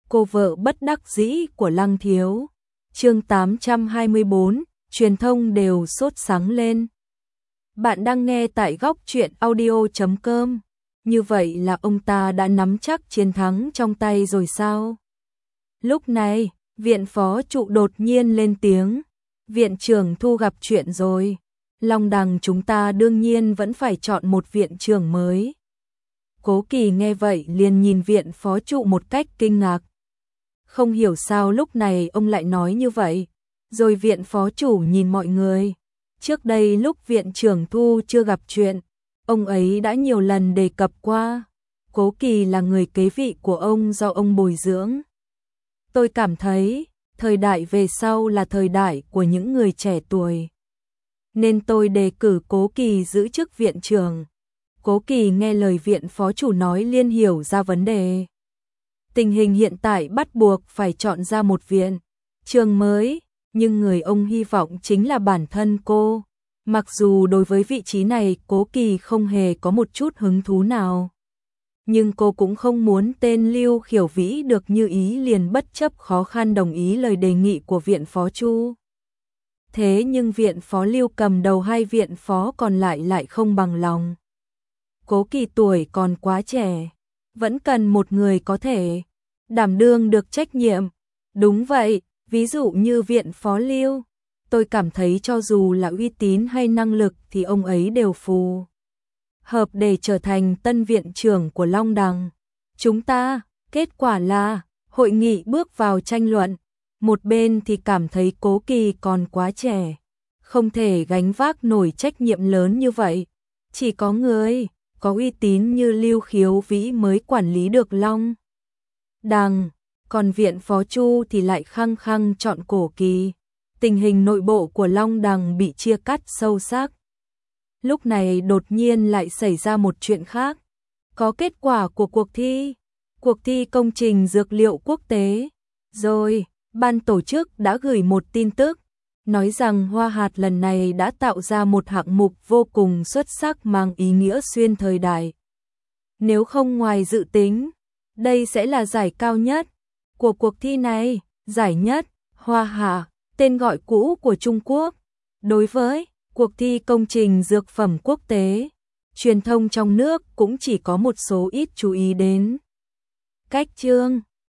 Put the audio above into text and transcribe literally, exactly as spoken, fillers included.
cô vợ bất đắc dĩ của Lăng Thiếu. Chương tám trăm hai mươi bốn, truyền thông đều sốt sắng lên. Bạn đang nghe tại góc truyện audio chấm com. Như vậy là ông ta đã nắm chắc chiến thắng trong tay rồi sao? Lúc này, viện phó trụ đột nhiên lên tiếng. Viện trưởng Thu gặp chuyện rồi. Long Đằng chúng ta đương nhiên vẫn phải chọn một viện trưởng mới. Cố Kỳ nghe vậy liền nhìn viện phó trụ một cách kinh ngạc. Không hiểu sao lúc này ông lại nói như vậy. Rồi viện phó chủ nhìn mọi người. Trước đây lúc viện trưởng Thu chưa gặp chuyện, ông ấy đã nhiều lần đề cập qua. Cố Kỳ là người kế vị của ông do ông bồi dưỡng. Tôi cảm thấy, thời đại về sau là thời đại của những người trẻ tuổi. Nên tôi đề cử Cố Kỳ giữ chức viện trưởng. Cố Kỳ nghe lời viện phó chủ nói liền hiểu ra vấn đề. Tình hình hiện tại bắt buộc phải chọn ra một viện trường mới, nhưng người ông hy vọng chính là bản thân cô. Mặc dù đối với vị trí này Cố Kỳ không hề có một chút hứng thú nào. Nhưng cô cũng không muốn tên Lưu Khiểu Vĩ được như ý liền bất chấp khó khăn đồng ý lời đề nghị của viện phó Chu. Thế nhưng viện phó Lưu cầm đầu hai viện phó còn lại lại không bằng lòng. Cố Kỳ tuổi còn quá trẻ, vẫn cần một người có thể đảm đương được trách nhiệm. Đúng vậy, ví dụ như viện phó Lưu, tôi cảm thấy cho dù là uy tín hay năng lực thì ông ấy đều phù hợp để trở thành tân viện trưởng của Long Đằng. Chúng ta, kết quả là, hội nghị bước vào tranh luận. Một bên thì cảm thấy Cố Kỳ còn quá trẻ, không thể gánh vác nổi trách nhiệm lớn như vậy. Chỉ có người có uy tín như Lưu Khiếu Vĩ mới quản lý được Long Đằng, còn viện phó Chu thì lại khăng khăng chọn Cố Kỳ. Tình hình nội bộ của Long Đằng bị chia cắt sâu sắc. Lúc này đột nhiên lại xảy ra một chuyện khác. Có kết quả của cuộc thi, cuộc thi công trình dược liệu quốc tế. Rồi, ban tổ chức đã gửi một tin tức, nói rằng Hoa Hạt lần này đã tạo ra một hạng mục vô cùng xuất sắc mang ý nghĩa xuyên thời đại. Nếu không ngoài dự tính, đây sẽ là giải cao nhất của cuộc thi này, giải nhất, Hoa Hạ, tên gọi cũ của Trung Quốc. Đối với cuộc thi công trình dược phẩm quốc tế, truyền thông trong nước cũng chỉ có một số ít chú ý đến cách chương,